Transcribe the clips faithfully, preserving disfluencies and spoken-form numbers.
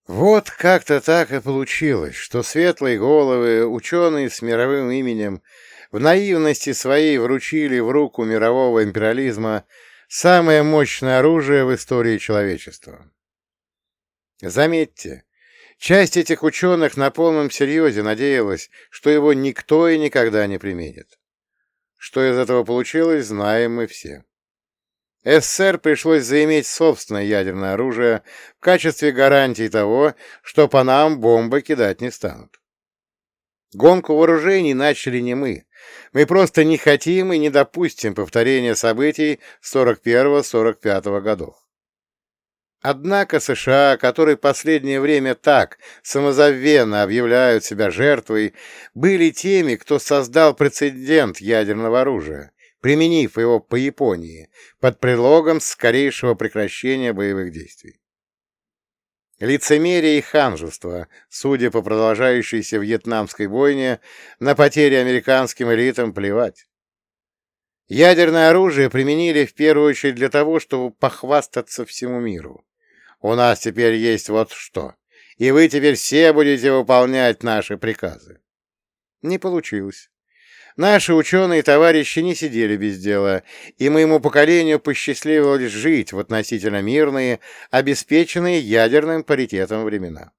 Вот как-то так и получилось, что светлые головы, ученые с мировым именем, в наивности своей вручили в руку мирового империализма самое мощное оружие в истории человечества. Заметьте, часть этих ученых на полном серьезе надеялась, что его никто и никогда не применит. Что из этого получилось, знаем мы все. СССР пришлось заиметь собственное ядерное оружие в качестве гарантии того, что по нам бомбы кидать не станут. Гонку вооружений начали не мы. Мы просто не хотим и не допустим повторения событий сорок первого — сорок пятого годов. Однако США, которые последнее время так самозабвенно объявляют себя жертвой, были теми, кто создал прецедент ядерного оружия, применив его по Японии под предлогом скорейшего прекращения боевых действий. Лицемерие и ханжество, судя по продолжающейся вьетнамской бойне, на потери американским элитам плевать. Ядерное оружие применили в первую очередь для того, чтобы похвастаться всему миру. У нас теперь есть вот что, и вы теперь все будете выполнять наши приказы. Не получилось. Наши ученые-товарищи не сидели без дела, и моему поколению посчастливилось жить в относительно мирные, обеспеченные ядерным паритетом времена.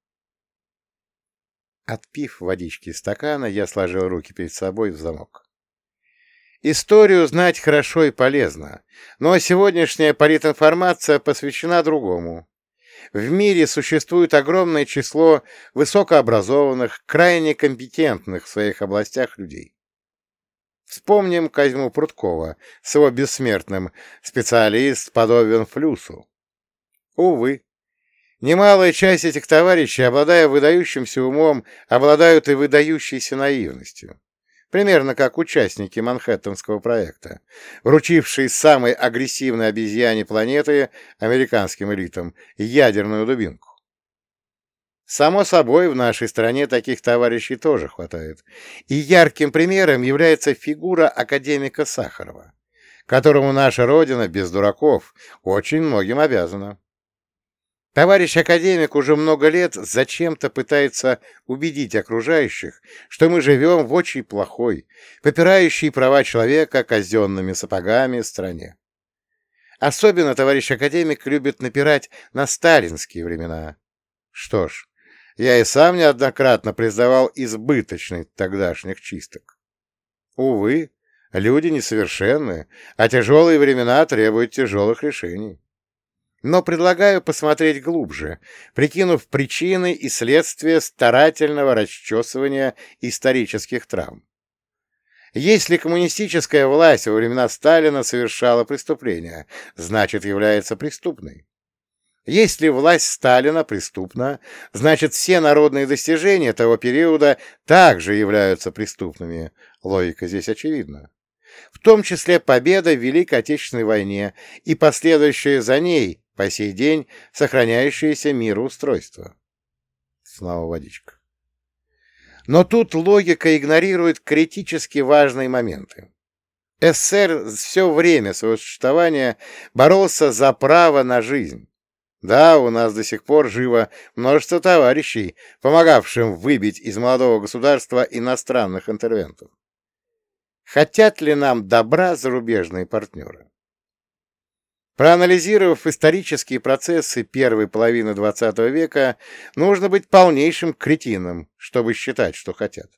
Отпив водички из стакана, я сложил руки перед собой в замок. Историю знать хорошо и полезно, но сегодняшняя политинформация посвящена другому. В мире существует огромное число высокообразованных, крайне компетентных в своих областях людей. Вспомним Козьму Прудкова с его бессмертным «специалист подобен флюсу». Увы, немалая часть этих товарищей, обладая выдающимся умом, обладают и выдающейся наивностью. Примерно как участники Манхэттенского проекта, вручившие самой агрессивной обезьяне планеты, американским элитам, ядерную дубинку. Само собой, в нашей стране таких товарищей тоже хватает. И ярким примером является фигура академика Сахарова, которому наша Родина, без дураков, очень многим обязана. Товарищ академик уже много лет зачем-то пытается убедить окружающих, что мы живем в очень плохой, попирающей права человека казенными сапогами стране. Особенно товарищ академик любит напирать на сталинские времена. Что ж, я и сам неоднократно признавал избыточность тогдашних чисток. Увы, люди несовершенны, а тяжелые времена требуют тяжелых решений. Но предлагаю посмотреть глубже, прикинув причины и следствия старательного расчесывания исторических травм. Если коммунистическая власть во времена Сталина совершала преступления, значит, является преступной. Если власть Сталина преступна, значит, все народные достижения того периода также являются преступными. Логика здесь очевидна. В том числе победа в Великой Отечественной войне и последующее за ней, по сей день, сохраняющееся мироустройство. Снова водичка. Но тут логика игнорирует критически важные моменты. СССР все время своего существования боролся за право на жизнь. Да, у нас до сих пор живо множество товарищей, помогавшим выбить из молодого государства иностранных интервентов. Хотят ли нам добра зарубежные партнеры? Проанализировав исторические процессы первой половины двадцатого века, нужно быть полнейшим кретином, чтобы считать, что хотят.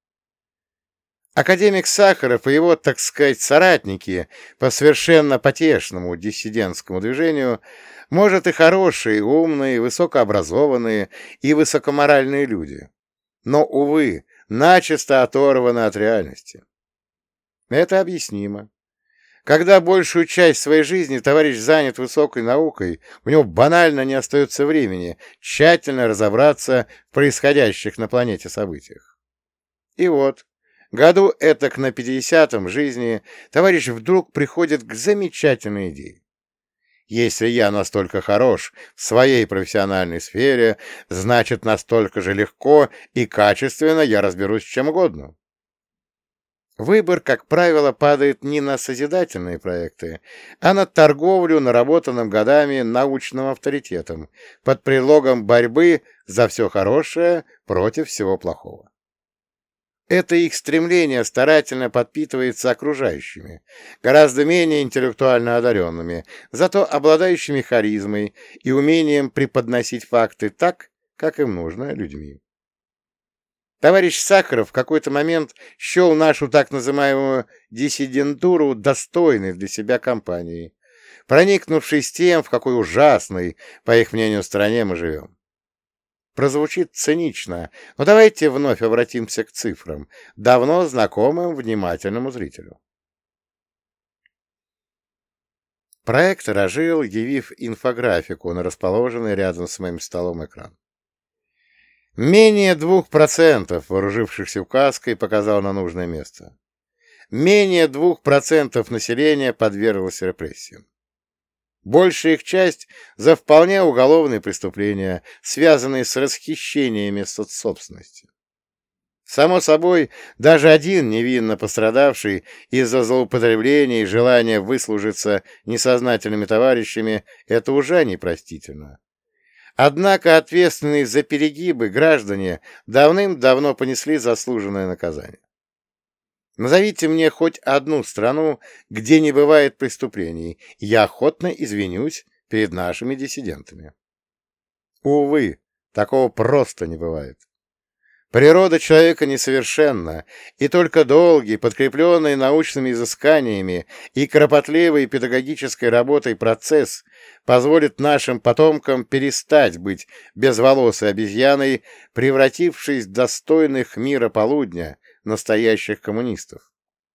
Академик Сахаров и его, так сказать, соратники по совершенно потешному диссидентскому движению, может, и хорошие, умные, высокообразованные и высокоморальные люди, но, увы, начисто оторваны от реальности. Это объяснимо. Когда большую часть своей жизни товарищ занят высокой наукой, у него банально не остается времени тщательно разобраться в происходящих на планете событиях. И вот, году этак на пятидесятом жизни товарищ вдруг приходит к замечательной идее. Если я настолько хорош в своей профессиональной сфере, значит, настолько же легко и качественно я разберусь с чем угодно. Выбор, как правило, падает не на созидательные проекты, а на торговлю наработанным годами научным авторитетом под предлогом борьбы за все хорошее против всего плохого. Это их стремление старательно подпитывается окружающими, гораздо менее интеллектуально одаренными, зато обладающими харизмой и умением преподносить факты так, как им нужно, людьми. Товарищ Сахаров в какой-то момент счел нашу так называемую диссидентуру достойной для себя компанией, проникнувшись тем, в какой ужасной, по их мнению, стране мы живем. Прозвучит цинично, но давайте вновь обратимся к цифрам, давно знакомым внимательному зрителю. Проектор ожил, явив инфографику на расположенный рядом с моим столом экран. Менее двух процентов вооружившихся указкой показал на нужное место. Менее двух процентов населения подверглось репрессиям. Большая их часть за вполне уголовные преступления, связанные с расхищениями соцсобственности. Само собой, даже один невинно пострадавший из-за злоупотребления и желания выслужиться несознательными товарищами – это уже непростительно. Однако ответственные за перегибы граждане давным-давно понесли заслуженное наказание. Назовите мне хоть одну страну, где не бывает преступлений, и я охотно извинюсь перед нашими диссидентами. Увы, такого просто не бывает. Природа человека несовершенна, и только долгий, подкрепленный научными изысканиями и кропотливой педагогической работой процесс позволит нашим потомкам перестать быть безволосой обезьяной, превратившись в достойных мира полудня настоящих коммунистов.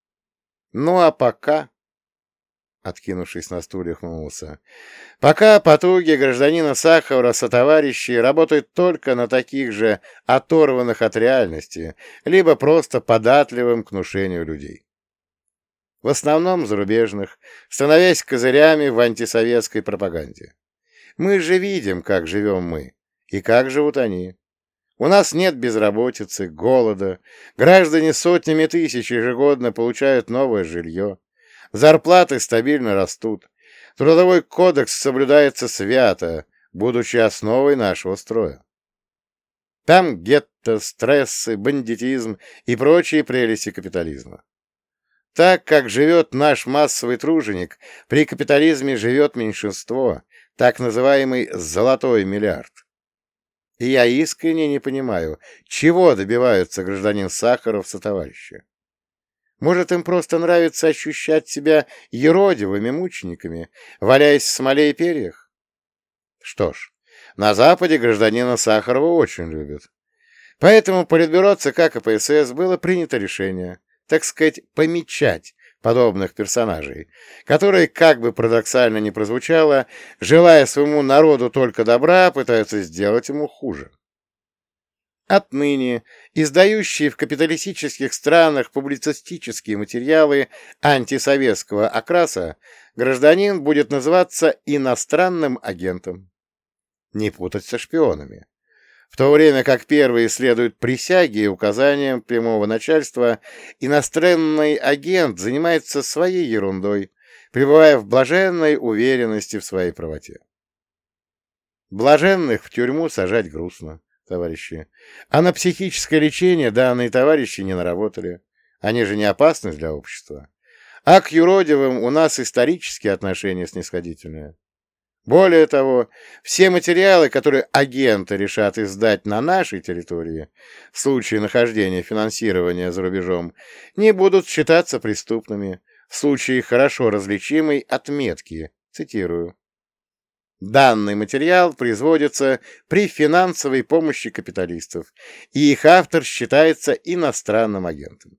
Ну а пока... Откинувшись на стуле, хмурился. Пока потуги гражданина Сахарова сотоварищи работают только на таких же оторванных от реальности, либо просто податливым к внушению людей. В основном зарубежных, становясь козырями в антисоветской пропаганде. Мы же видим, как живем мы, и как живут они. У нас нет безработицы, голода, граждане сотнями тысяч ежегодно получают новое жилье. Зарплаты стабильно растут. Трудовой кодекс соблюдается свято, будучи основой нашего строя. Там гетто, стрессы, бандитизм и прочие прелести капитализма. Так как живет наш массовый труженик, при капитализме живет меньшинство, так называемый «золотой миллиард». И я искренне не понимаю, чего добиваются гражданин Сахаров сотоварищи. Может, им просто нравится ощущать себя юродивыми мучениками, валяясь в смоле и перьях? Что ж, на Западе гражданина Сахарова очень любят. Поэтому Политбюро ЦК КПСС было принято решение, так сказать, помечать подобных персонажей, которые, как бы парадоксально ни прозвучало, желая своему народу только добра, пытаются сделать ему хуже. Отныне издающие в капиталистических странах публицистические материалы антисоветского окраса гражданин будет называться иностранным агентом. Не путать со шпионами. В то время как первые следуют присяге и указаниям прямого начальства, иностранный агент занимается своей ерундой, пребывая в блаженной уверенности в своей правоте. Блаженных в тюрьму сажать грустно, товарищи. А на психическое лечение данные товарищи не наработали. Они же не опасны для общества. А к юродивым у нас исторические отношения снисходительные. Более того, все материалы, которые агенты решат издать на нашей территории в случае нахождения финансирования за рубежом, не будут считаться преступными в случае хорошо различимой отметки, цитирую. Данный материал производится при финансовой помощи капиталистов, и их автор считается иностранным агентом.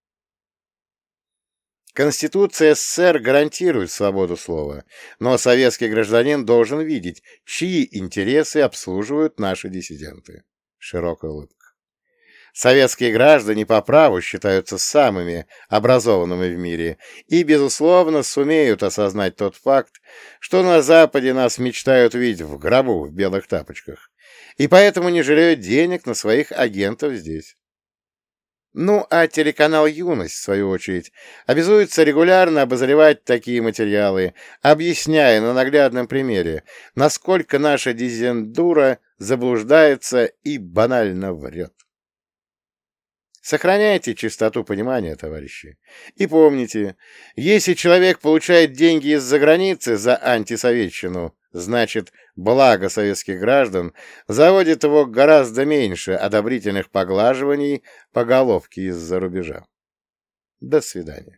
Конституция СССР гарантирует свободу слова, но советский гражданин должен видеть, чьи интересы обслуживают наши диссиденты. Широкая улыбка. Советские граждане по праву считаются самыми образованными в мире и, безусловно, сумеют осознать тот факт, что на Западе нас мечтают видеть в гробу в белых тапочках, и поэтому не жалеют денег на своих агентов здесь. Ну, а телеканал «Юность», в свою очередь, обязуется регулярно обозревать такие материалы, объясняя на наглядном примере, насколько наша дезендура заблуждается и банально врет. Сохраняйте чистоту понимания, товарищи. И помните, если человек получает деньги из-за границы за антисоветчину, значит, благо советских граждан заводит его гораздо меньше одобрительных поглаживаний по головке из-за рубежа. До свидания.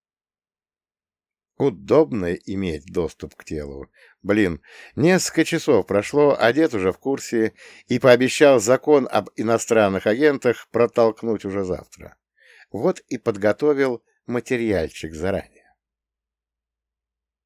Удобно иметь доступ к телу. Блин, несколько часов прошло, а дед уже в курсе и пообещал закон об иностранных агентах протолкнуть уже завтра. Вот и подготовил материальчик заранее.